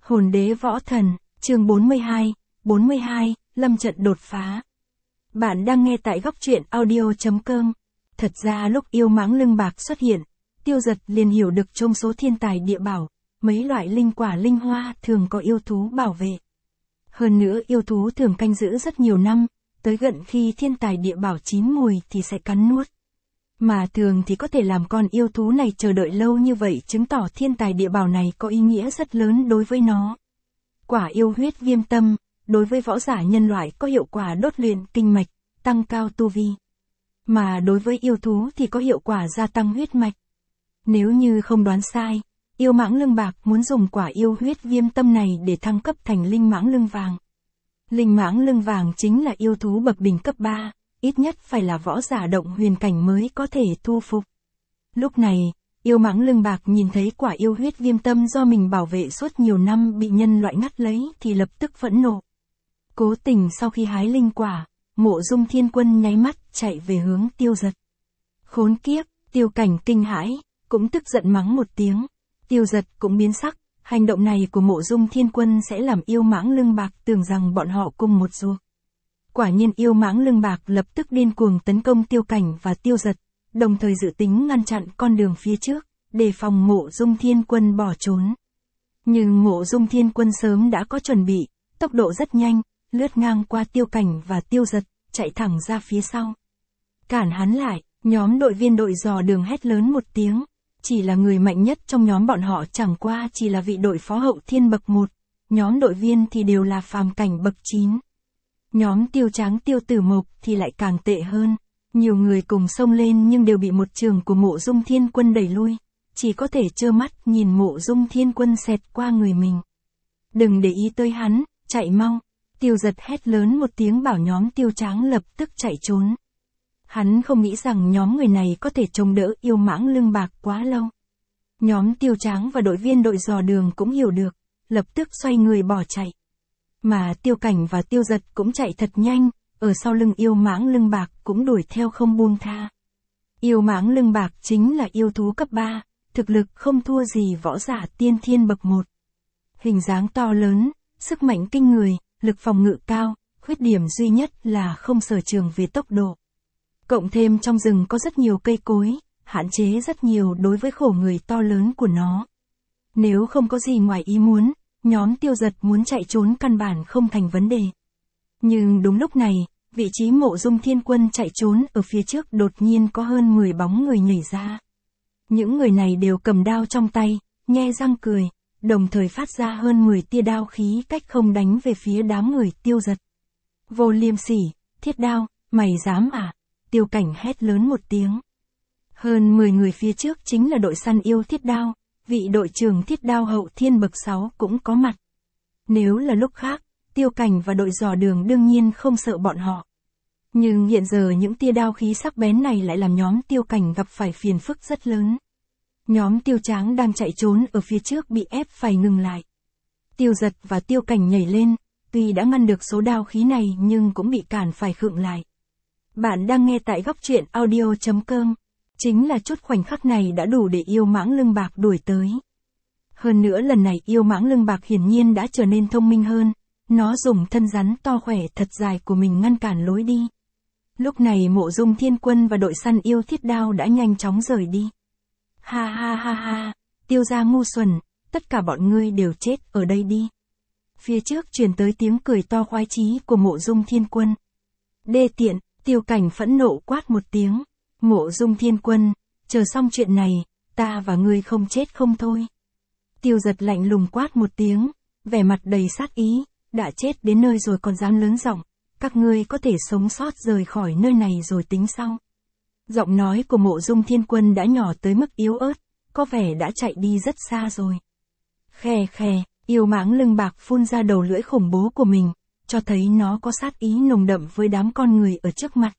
Hồn đế võ thần, chương 42, lâm trận đột phá. Bạn đang nghe tại góc truyện audio.com. Thật ra lúc yêu mãng lưng bạc xuất hiện, Tiêu Dật liền hiểu được trong số thiên tài địa bảo, mấy loại linh quả linh hoa thường có yêu thú bảo vệ. Hơn nữa yêu thú thường canh giữ rất nhiều năm, tới gần khi thiên tài địa bảo chín mùi thì sẽ cắn nuốt. Mà thường thì có thể làm con yêu thú này chờ đợi lâu như vậy chứng tỏ thiên tài địa bảo này có ý nghĩa rất lớn đối với nó. Quả yêu huyết viêm tâm, đối với võ giả nhân loại có hiệu quả đốt luyện kinh mạch, tăng cao tu vi. Mà đối với yêu thú thì có hiệu quả gia tăng huyết mạch. Nếu như không đoán sai, yêu mãng lưng bạc muốn dùng quả yêu huyết viêm tâm này để thăng cấp thành linh mãng lưng vàng. Linh mãng lưng vàng chính là yêu thú bậc đỉnh cấp 3. Ít nhất phải là võ giả động huyền cảnh mới có thể thu phục. Lúc này, yêu mãng lưng bạc nhìn thấy quả yêu huyết viêm tâm do mình bảo vệ suốt nhiều năm bị nhân loại ngắt lấy thì lập tức phẫn nộ. Cố tình sau khi hái linh quả, Mộ Dung Thiên Quân nháy mắt chạy về hướng Tiêu Dật. Khốn kiếp, Tiêu Cảnh kinh hãi, cũng tức giận mắng một tiếng. Tiêu Dật cũng biến sắc, hành động này của Mộ Dung Thiên Quân sẽ làm yêu mãng lưng bạc tưởng rằng bọn họ cùng một ruột. Quả nhiên yêu mãng lưng bạc lập tức điên cuồng tấn công Tiêu Cảnh và Tiêu Dật, đồng thời dự tính ngăn chặn con đường phía trước, đề phòng Mộ Dung Thiên Quân bỏ trốn. Nhưng Mộ Dung Thiên Quân sớm đã có chuẩn bị, tốc độ rất nhanh, lướt ngang qua Tiêu Cảnh và Tiêu Dật, chạy thẳng ra phía sau. Cản hắn lại, nhóm đội viên đội dò đường hét lớn một tiếng, chỉ là người mạnh nhất trong nhóm bọn họ chẳng qua chỉ là vị đội phó hậu thiên bậc 1, nhóm đội viên thì đều là phàm cảnh bậc 9. Nhóm Tiêu Tráng Tiêu Tử Mộc thì lại càng tệ hơn, nhiều người cùng xông lên nhưng đều bị một trường của Mộ Dung Thiên Quân đẩy lui, chỉ có thể trơ mắt nhìn Mộ Dung Thiên Quân xẹt qua người mình. Đừng để ý tới hắn, chạy mau. Tiêu Dật hét lớn một tiếng bảo nhóm Tiêu Tráng lập tức chạy trốn. Hắn không nghĩ rằng nhóm người này có thể chống đỡ yêu mãng lưng bạc quá lâu. Nhóm Tiêu Tráng và đội viên đội dò đường cũng hiểu được, lập tức xoay người bỏ chạy. Mà Tiêu Cảnh và Tiêu Dật cũng chạy thật nhanh, ở sau lưng yêu mãng lưng bạc cũng đuổi theo không buông tha. Yêu mãng lưng bạc chính là yêu thú cấp 3, thực lực không thua gì võ giả tiên thiên bậc 1. Hình dáng to lớn, sức mạnh kinh người, lực phòng ngự cao, khuyết điểm duy nhất là không sở trường về tốc độ. Cộng thêm trong rừng có rất nhiều cây cối, hạn chế rất nhiều đối với khổ người to lớn của nó. Nếu không có gì ngoài ý muốn, nhóm Tiêu Dật muốn chạy trốn căn bản không thành vấn đề. Nhưng đúng lúc này, vị trí Mộ Dung Thiên Quân chạy trốn ở phía trước đột nhiên có hơn 10 bóng người nhảy ra. Những người này đều cầm đao trong tay, nhe răng cười, đồng thời phát ra hơn 10 tia đao khí cách không đánh về phía đám người Tiêu Dật. Vô Liêm Sỉ, Thiết Đao, mày dám à? Tiêu Cảnh hét lớn một tiếng. Hơn 10 người phía trước chính là đội săn yêu Thiết Đao, vị đội trưởng Thiết Đao hậu thiên bậc 6 cũng có mặt. Nếu là lúc khác, Tiêu Cảnh và đội dò đường đương nhiên không sợ bọn họ. Nhưng hiện giờ những tia đao khí sắc bén này lại làm nhóm Tiêu Cảnh gặp phải phiền phức rất lớn. Nhóm Tiêu Tráng đang chạy trốn ở phía trước bị ép phải ngừng lại. Tiêu Dật và Tiêu Cảnh nhảy lên, tuy đã ngăn được số đao khí này nhưng cũng bị cản phải khựng lại. Bạn đang nghe tại góc truyện audio.com. Chính là chút khoảnh khắc này đã đủ để yêu mãng lưng bạc đuổi tới. Hơn nữa lần này yêu mãng lưng bạc hiển nhiên đã trở nên thông minh hơn, nó dùng thân rắn to khỏe thật dài của mình ngăn cản lối đi. Lúc này Mộ Dung Thiên Quân và đội săn yêu Thiết Đao đã nhanh chóng rời đi. Ha ha ha ha, Tiêu gia ngu xuẩn, tất cả bọn ngươi đều chết ở đây đi. Phía trước truyền tới tiếng cười to khoái chí của Mộ Dung Thiên Quân. Đê tiện, Tiêu Cảnh phẫn nộ quát một tiếng. Mộ Dung Thiên Quân, chờ xong chuyện này, ta và ngươi không chết không thôi. Tiêu Dật lạnh lùng quát một tiếng, vẻ mặt đầy sát ý, đã chết đến nơi rồi còn dám lớn giọng, các ngươi có thể sống sót rời khỏi nơi này rồi tính sau. Giọng nói của Mộ Dung Thiên Quân đã nhỏ tới mức yếu ớt, có vẻ đã chạy đi rất xa rồi. Khè khè, yêu mãng lưng bạc phun ra đầu lưỡi khủng bố của mình, cho thấy nó có sát ý nồng đậm với đám con người ở trước mặt.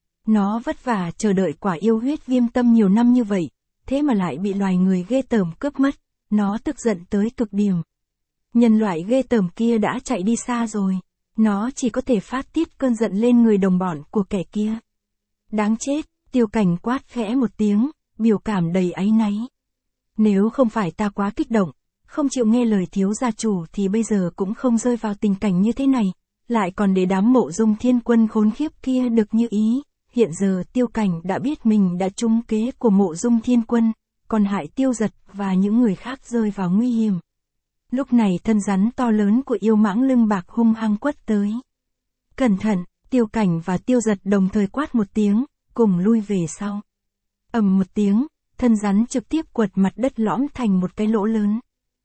Nó vất vả chờ đợi quả yêu huyết viêm tâm nhiều năm như vậy, thế mà lại bị loài người ghê tởm cướp mất, nó tức giận tới cực điểm. Nhân loại ghê tởm kia đã chạy đi xa rồi, nó chỉ có thể phát tiết cơn giận lên người đồng bọn của kẻ kia. Đáng chết, Tiêu Cảnh quát khẽ một tiếng, biểu cảm đầy áy náy. Nếu không phải ta quá kích động, không chịu nghe lời thiếu gia chủ thì bây giờ cũng không rơi vào tình cảnh như thế này, lại còn để đám Mộ Dung Thiên Quân khốn khiếp kia được như ý. Hiện giờ Tiêu Cảnh đã biết mình đã trúng kế của Mộ Dung Thiên Quân, còn hại Tiêu Giật và những người khác rơi vào nguy hiểm. Lúc này thân rắn to lớn của yêu mãng lưng bạc hung hăng quất tới. Cẩn thận, Tiêu Cảnh và Tiêu Giật đồng thời quát một tiếng, cùng lui về sau. Ầm một tiếng, thân rắn trực tiếp quật mặt đất lõm thành một cái lỗ lớn.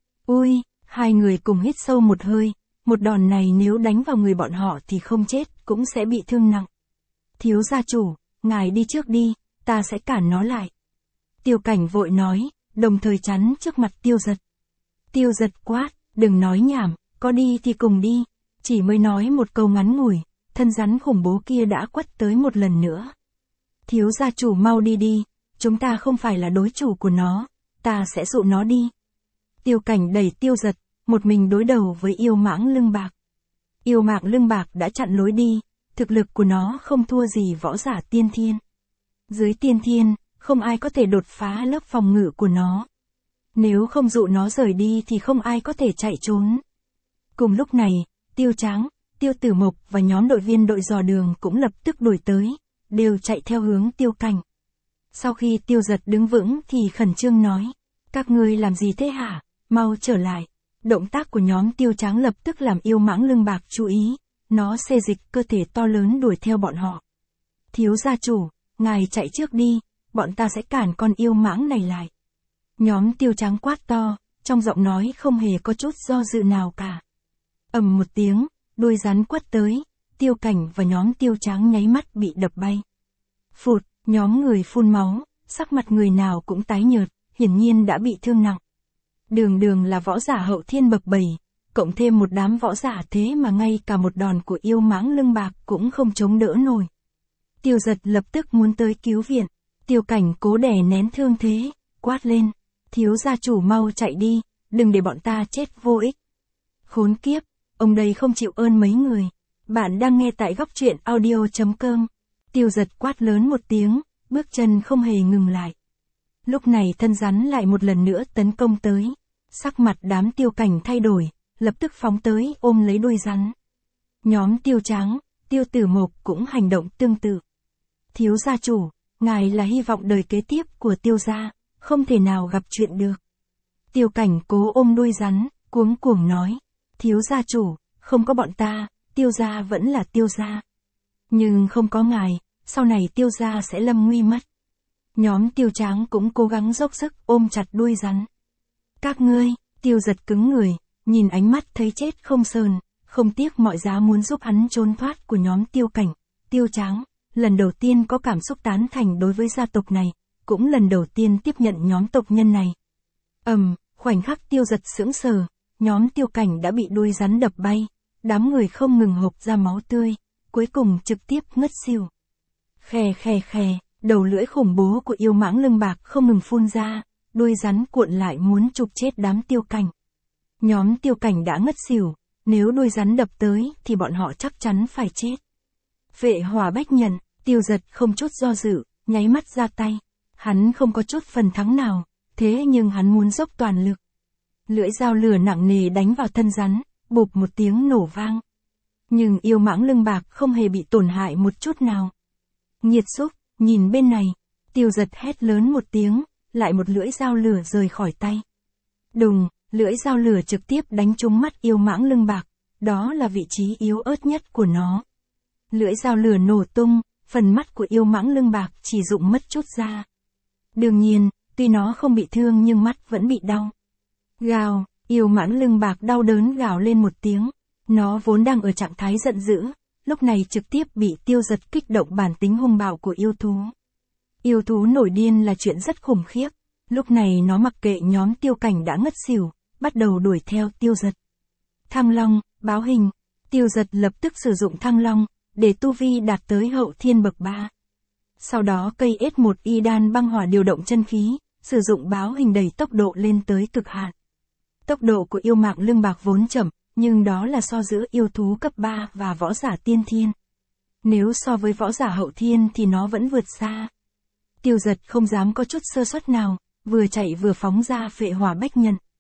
Ui, hai người cùng hít sâu một hơi, một đòn này nếu đánh vào người bọn họ thì không chết cũng sẽ bị thương nặng. Thiếu gia chủ, ngài đi trước đi, ta sẽ cản nó lại. Tiêu Cảnh vội nói, đồng thời chắn trước mặt Tiêu Giật. Tiêu Giật quát, đừng nói nhảm, có đi thì cùng đi. Chỉ mới nói một câu ngắn ngủi, thân rắn khủng bố kia đã quất tới một lần nữa. Thiếu gia chủ mau đi đi, chúng ta không phải là đối chủ của nó, ta sẽ dụ nó đi. Tiêu Cảnh đẩy Tiêu Giật, một mình đối đầu với yêu mãng lưng bạc. Yêu mãng lưng bạc đã chặn lối đi, thực lực của nó không thua gì võ giả tiên thiên. Dưới tiên thiên, không ai có thể đột phá lớp phòng ngự của nó. Nếu không dụ nó rời đi thì không ai có thể chạy trốn. Cùng lúc này, Tiêu Tráng, Tiêu Tử Mộc và nhóm đội viên đội dò đường cũng lập tức đuổi tới, đều chạy theo hướng Tiêu Cảnh. Sau khi Tiêu Giật đứng vững thì khẩn trương nói, các ngươi làm gì thế hả, mau trở lại. Động tác của nhóm Tiêu Tráng lập tức làm yêu mãng lưng bạc chú ý, nó xê dịch cơ thể to lớn đuổi theo bọn họ. Thiếu gia chủ, ngài chạy trước đi, bọn ta sẽ cản con yêu mãng này lại. Nhóm Tiêu Tráng quát to, trong giọng nói không hề có chút do dự nào cả. Ầm một tiếng, đuôi rắn quất tới, Tiêu Cảnh và nhóm Tiêu Tráng nháy mắt bị đập bay. Phụt, nhóm người phun máu, sắc mặt người nào cũng tái nhợt, hiển nhiên đã bị thương nặng. Đường là võ giả hậu thiên bậc 7, cộng thêm một đám võ giả thế mà ngay cả một đòn của yêu mãng lưng bạc cũng không chống đỡ nổi. Tiêu Giật lập tức muốn tới cứu viện, Tiêu Cảnh cố đè nén thương thế, quát lên, thiếu gia chủ mau chạy đi, đừng để bọn ta chết vô ích. Khốn kiếp, ông đây không chịu ơn mấy người. Bạn đang nghe tại góc truyện audio.com. Tiêu Giật quát lớn một tiếng, bước chân không hề ngừng lại. Lúc này thân rắn lại một lần nữa tấn công tới. Sắc mặt đám Tiêu Cảnh thay đổi, lập tức phóng tới ôm lấy đuôi rắn. Nhóm Tiêu Tráng, Tiêu Tử Mộc cũng hành động tương tự. Thiếu gia chủ, ngài là hy vọng đời kế tiếp của Tiêu gia, không thể nào gặp chuyện được. Tiêu Cảnh cố ôm đuôi rắn, cuống cuồng nói, thiếu gia chủ, không có bọn ta, Tiêu gia vẫn là Tiêu gia. Nhưng không có ngài, sau này Tiêu gia sẽ lâm nguy mất. Nhóm Tiêu Tráng cũng cố gắng dốc sức ôm chặt đuôi rắn. Các ngươi, Tiêu Giật cứng người, nhìn ánh mắt thấy chết không sờn, không tiếc mọi giá muốn giúp hắn trốn thoát của nhóm Tiêu Cảnh, Tiêu Tráng, lần đầu tiên có cảm xúc tán thành đối với gia tộc này, cũng lần đầu tiên tiếp nhận nhóm tộc nhân này. Khoảnh khắc Tiêu Giật sững sờ, nhóm Tiêu Cảnh đã bị đuôi rắn đập bay, đám người không ngừng hộc ra máu tươi, cuối cùng trực tiếp ngất xỉu. Khè, đầu lưỡi khủng bố của yêu mãng lưng bạc không ngừng phun ra, đuôi rắn cuộn lại muốn chụp chết đám Tiêu Cảnh. Nhóm Tiêu Cảnh đã ngất xỉu, nếu đuôi rắn đập tới thì bọn họ chắc chắn phải chết. Vệ Hỏa Bách nhận, Tiêu Giật không chút do dự, nháy mắt ra tay. Hắn không có chút phần thắng nào, thế nhưng hắn muốn dốc toàn lực. Lưỡi dao lửa nặng nề đánh vào thân rắn, bụp một tiếng nổ vang. Nhưng yêu mãng lưng bạc không hề bị tổn hại một chút nào. Nhiệt xúc, nhìn bên này, Tiêu Giật hét lớn một tiếng, lại một lưỡi dao lửa rời khỏi tay. Đùng, lưỡi dao lửa trực tiếp đánh trúng mắt yêu mãng lưng bạc, đó là vị trí yếu ớt nhất của nó. Lưỡi dao lửa nổ tung, phần mắt của yêu mãng lưng bạc chỉ rụng mất chút da. Đương nhiên, tuy nó không bị thương nhưng mắt vẫn bị đau. Gào, yêu mãng lưng bạc đau đớn gào lên một tiếng. Nó vốn đang ở trạng thái giận dữ, lúc này trực tiếp bị Tiêu Giật kích động bản tính hung bạo của yêu thú. Yêu thú nổi điên là chuyện rất khủng khiếp. Lúc này nó mặc kệ nhóm Tiêu Cảnh đã ngất xỉu, bắt đầu đuổi theo Tiêu Giật. Thăng Long, báo hình. Tiêu Giật lập tức sử dụng Thăng Long, để tu vi đạt tới hậu thiên bậc 3. Sau đó cây S1 y đan băng hỏa điều động chân khí, sử dụng báo hình đẩy tốc độ lên tới cực hạn. Tốc độ của yêu mạc lưng bạc vốn chậm, nhưng đó là so giữa yêu thú cấp 3 và võ giả tiên thiên. Nếu so với võ giả hậu thiên thì nó vẫn vượt xa. Tiêu Giật không dám có chút sơ suất nào, vừa chạy vừa phóng ra Vệ Hỏa Bách nhận.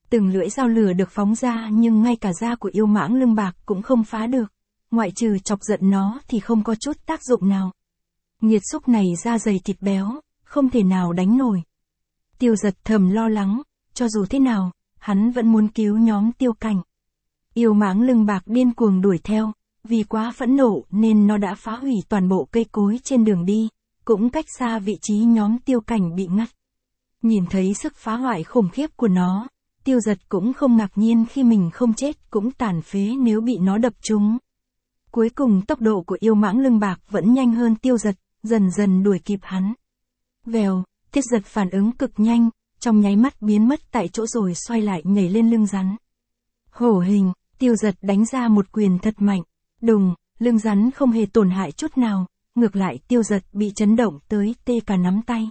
Từng lưỡi dao lửa được phóng ra nhưng ngay cả da của yêu mãng lưng bạc cũng không phá được. Ngoại trừ chọc giận nó thì không có chút tác dụng nào. Nghiệt xúc này da dày thịt béo, không thể nào đánh nổi. Tiêu Giật thầm lo lắng, cho dù thế nào, hắn vẫn muốn cứu nhóm Tiêu Cảnh. Yêu mãng lưng bạc điên cuồng đuổi theo, vì quá phẫn nộ nên nó đã phá hủy toàn bộ cây cối trên đường đi, cũng cách xa vị trí nhóm Tiêu Cảnh bị ngắt. Nhìn thấy sức phá hoại khủng khiếp của nó, Tiêu Giật cũng không ngạc nhiên khi mình không chết cũng tàn phế nếu bị nó đập trúng. Cuối cùng tốc độ của yêu mãng lưng bạc vẫn nhanh hơn Tiêu Giật, dần dần đuổi kịp hắn. Vèo, Tiêu Giật phản ứng cực nhanh, trong nháy mắt biến mất tại chỗ rồi xoay lại nhảy lên lưng rắn. Hổ hình, Tiêu Giật đánh ra một quyền thật mạnh. Đùng, lưng rắn không hề tổn hại chút nào, ngược lại Tiêu Giật bị chấn động tới tê cả nắm tay.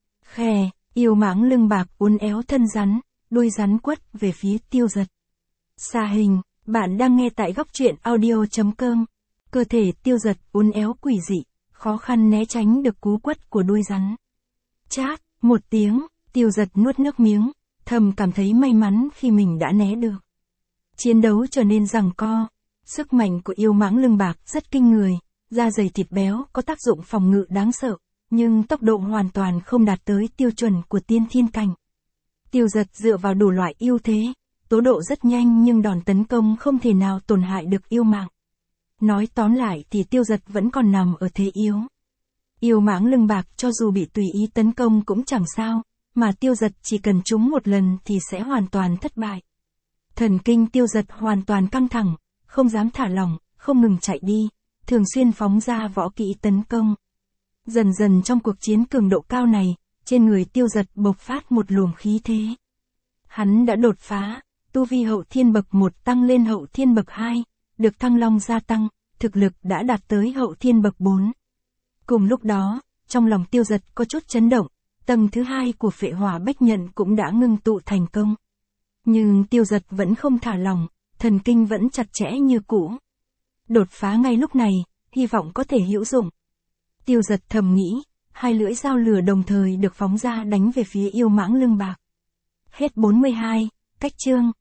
Khè, yêu mãng lưng bạc uốn éo thân rắn, đuôi rắn quất về phía Tiêu Giật. Xa hình, bạn đang nghe tại góc truyện audio.com. Cơ thể Tiêu Giật uốn éo quỷ dị, khó khăn né tránh được cú quất của đuôi rắn. Chát, một tiếng, Tiêu Giật nuốt nước miếng, thầm cảm thấy may mắn khi mình đã né được. Chiến đấu trở nên giằng co. Sức mạnh của yêu mãng lưng bạc rất kinh người, da dày thịt béo có tác dụng phòng ngự đáng sợ, nhưng tốc độ hoàn toàn không đạt tới tiêu chuẩn của tiên thiên cảnh. Tiêu Giật dựa vào đủ loại ưu thế, tốc độ rất nhanh nhưng đòn tấn công không thể nào tổn hại được yêu mãng. Nói tóm lại thì Tiêu Giật vẫn còn nằm ở thế yếu. Yêu mãng lưng bạc cho dù bị tùy ý tấn công cũng chẳng sao, mà Tiêu Giật chỉ cần trúng một lần thì sẽ hoàn toàn thất bại. Thần kinh Tiêu Giật hoàn toàn căng thẳng, không dám thả lỏng, không ngừng chạy đi, thường xuyên phóng ra võ kỹ tấn công. Dần dần trong cuộc chiến cường độ cao này, trên người Tiêu Giật bộc phát một luồng khí thế. Hắn đã đột phá, tu vi hậu thiên bậc 1 tăng lên hậu thiên bậc 2, được thăng long gia tăng, thực lực đã đạt tới hậu thiên bậc 4. Cùng lúc đó, trong lòng Tiêu Giật có chút chấn động, tầng thứ 2 của phệ hỏa bách nhận cũng đã ngưng tụ thành công. Nhưng Tiêu Giật vẫn không thả lỏng, thần kinh vẫn chặt chẽ như cũ. Đột phá ngay lúc này, hy vọng có thể hữu dụng. Tiêu Giật thầm nghĩ, hai lưỡi dao lửa đồng thời được phóng ra đánh về phía yêu mãng lưng bạc. Hết 42, cách chương.